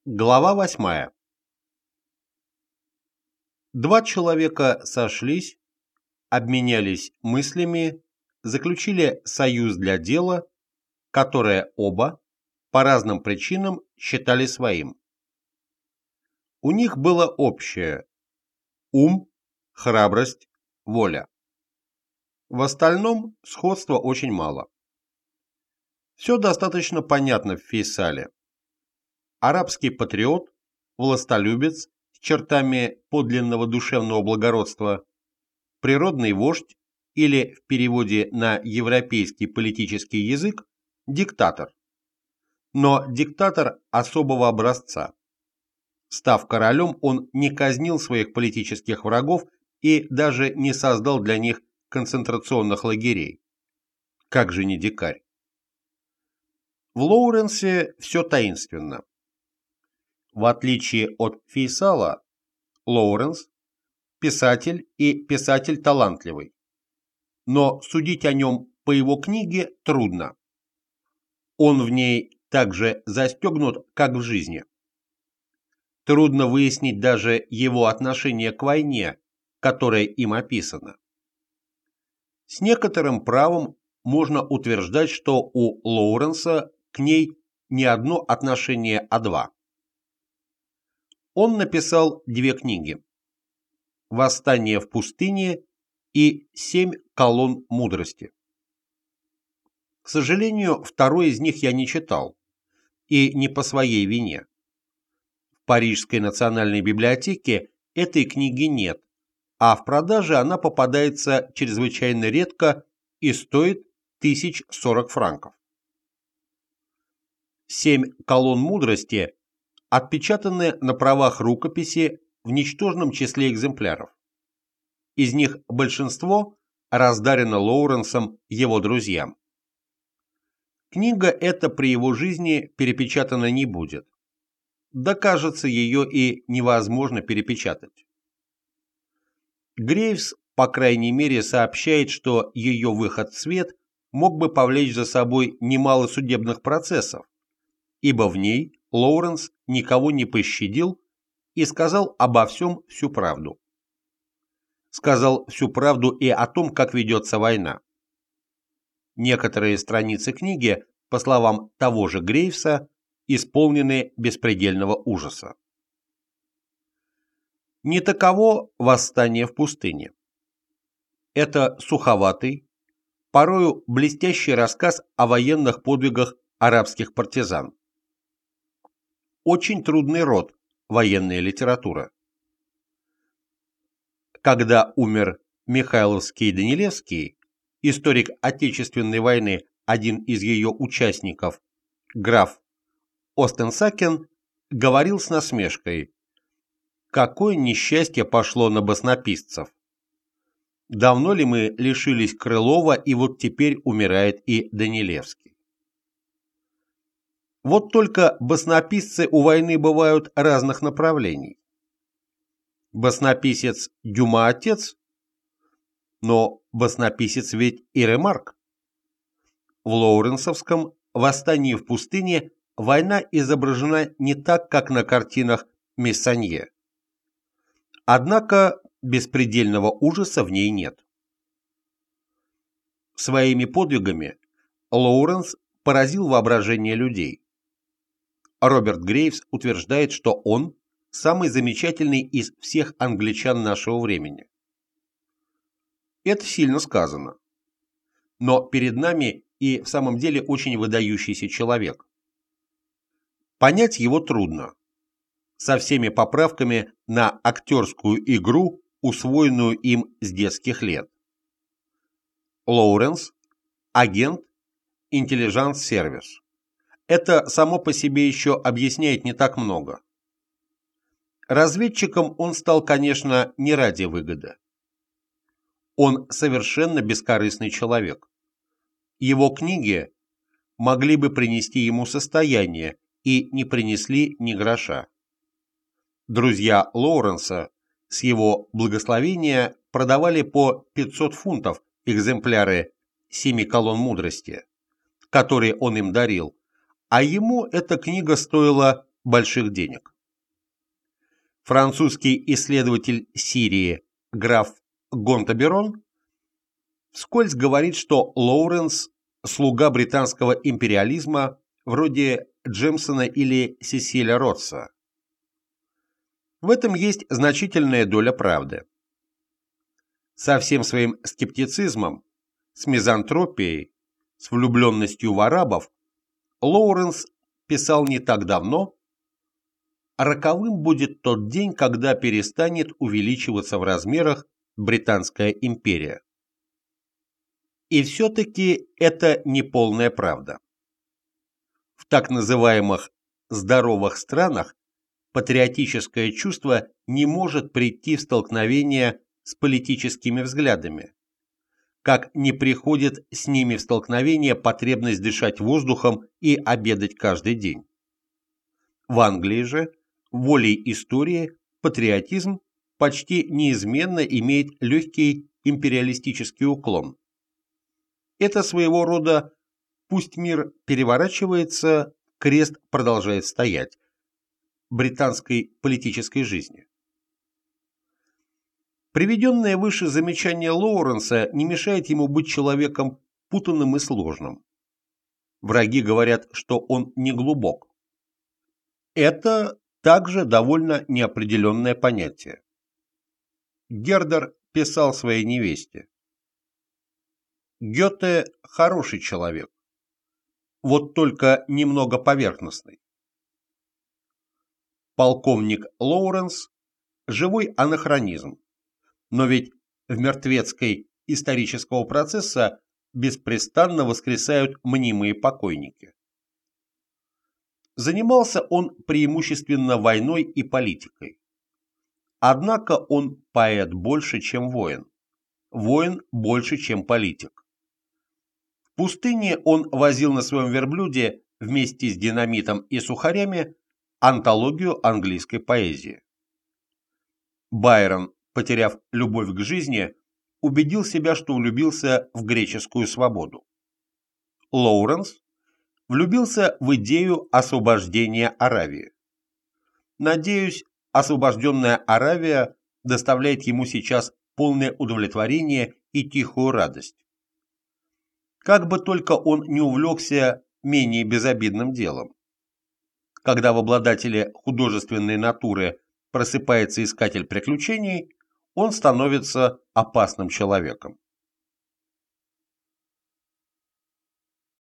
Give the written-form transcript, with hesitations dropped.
Глава 8. Два человека сошлись, обменялись мыслями, заключили союз для дела, которое оба по разным причинам считали своим. У них было общее – ум, храбрость, воля. В остальном сходства очень мало. Все достаточно понятно в Фейсале. Арабский патриот, властолюбец с чертами подлинного душевного благородства, природный вождь или, в переводе на европейский политический язык, диктатор. Но диктатор особого образца. Став королем, он не казнил своих политических врагов и даже не создал для них концентрационных лагерей. Как же не дикарь? В Лоуренсе все таинственно. В отличие от Фейсала, Лоуренс – писатель и писатель талантливый. Но судить о нем по его книге трудно. Он в ней так же застегнут, как в жизни. Трудно выяснить даже его отношение к войне, которая им описана. С некоторым правом можно утверждать, что у Лоуренса к ней не одно отношение, а два. Он написал две книги «Восстание в пустыне» и «7 колонн мудрости». К сожалению, второй из них я не читал, и не по своей вине. В Парижской национальной библиотеке этой книги нет, а в продаже она попадается чрезвычайно редко и стоит 1040 франков. «7 колонн мудрости» отпечатаны на правах рукописи в ничтожном числе экземпляров. Из них большинство раздарено Лоуренсом его друзьям. Книга эта при его жизни перепечатана не будет. Да, кажется, ее и невозможно перепечатать. Грейвс, по крайней мере, сообщает, что ее выход в свет мог бы повлечь за собой немало судебных процессов, ибо в ней Лоуренс никого не пощадил и сказал обо всем всю правду. Сказал всю правду и о том, как ведется война. Некоторые страницы книги, по словам того же Грейвса, исполнены беспредельного ужаса. Не таково «Восстание в пустыне». Это суховатый, порою блестящий рассказ о военных подвигах арабских партизан. Очень трудный род военная литература. Когда умер Михайловский Данилевский, историк Отечественной войны, один из ее участников, граф Остенсакен, говорил с насмешкой: «Какое несчастье пошло на баснописцев! Давно ли мы лишились Крылова, и вот теперь умирает и Данилевский?» Вот только баснописцы у войны бывают разных направлений. Баснописец Дюма отец, но баснописец ведь и Ремарк. В лоуренсовском «Восстании в пустыне» война изображена не так, как на картинах Мессанье. Однако беспредельного ужаса в ней нет. Своими подвигами Лоуренс поразил воображение людей. Роберт Грейвс утверждает, что он самый замечательный из всех англичан нашего времени. Это сильно сказано. Но перед нами и в самом деле очень выдающийся человек. Понять его трудно, со всеми поправками на актерскую игру, усвоенную им с детских лет. Лоуренс – агент, интеллиженс-сервис. Это само по себе еще объясняет не так много. Разведчиком он стал, конечно, не ради выгоды. Он совершенно бескорыстный человек. Его книги могли бы принести ему состояние и не принесли ни гроша. Друзья Лоуренса с его благословения продавали по 500 фунтов экземпляры «7 колонн мудрости», которые он им дарил, а ему эта книга стоила больших денег. Французский исследователь Сирии граф Гонтаберон вскользь говорит, что Лоуренс – слуга британского империализма вроде Джемсона или Сесиля Ротса. В этом есть значительная доля правды. Со всем своим скептицизмом, с мизантропией, с влюбленностью в арабов, Лоуренс писал не так давно: «Роковым будет тот день, когда перестанет увеличиваться в размерах Британская империя». И все-таки это не полная правда. В так называемых «здоровых странах» патриотическое чувство не может прийти в столкновение с политическими взглядами, как не приходит с ними в столкновение потребность дышать воздухом и обедать каждый день. В Англии же, волей истории, патриотизм почти неизменно имеет легкий империалистический уклон. Это своего рода «пусть мир переворачивается, крест продолжает стоять» британской политической жизни. Приведенное выше замечание Лоуренса не мешает ему быть человеком путанным и сложным. Враги говорят, что он не глубок. Это также довольно неопределенное понятие. Гердер писал своей невесте: «Гёте – хороший человек, вот только немного поверхностный». Полковник Лоуренс – живой анахронизм, но ведь в мертвецкой исторического процесса беспрестанно воскресают мнимые покойники. Занимался он преимущественно войной и политикой. Однако он поэт больше, чем воин, воин больше, чем политик. В пустыне он возил на своем верблюде вместе с динамитом и сухарями антологию английской поэзии. Байрон, потеряв любовь к жизни, убедил себя, что влюбился в греческую свободу. Лоуренс влюбился в идею освобождения Аравии. Надеюсь, освобожденная Аравия доставляет ему сейчас полное удовлетворение и тихую радость. Как бы только он не увлекся менее безобидным делом. Когда в обладателе художественной натуры просыпается искатель приключений, он становится опасным человеком.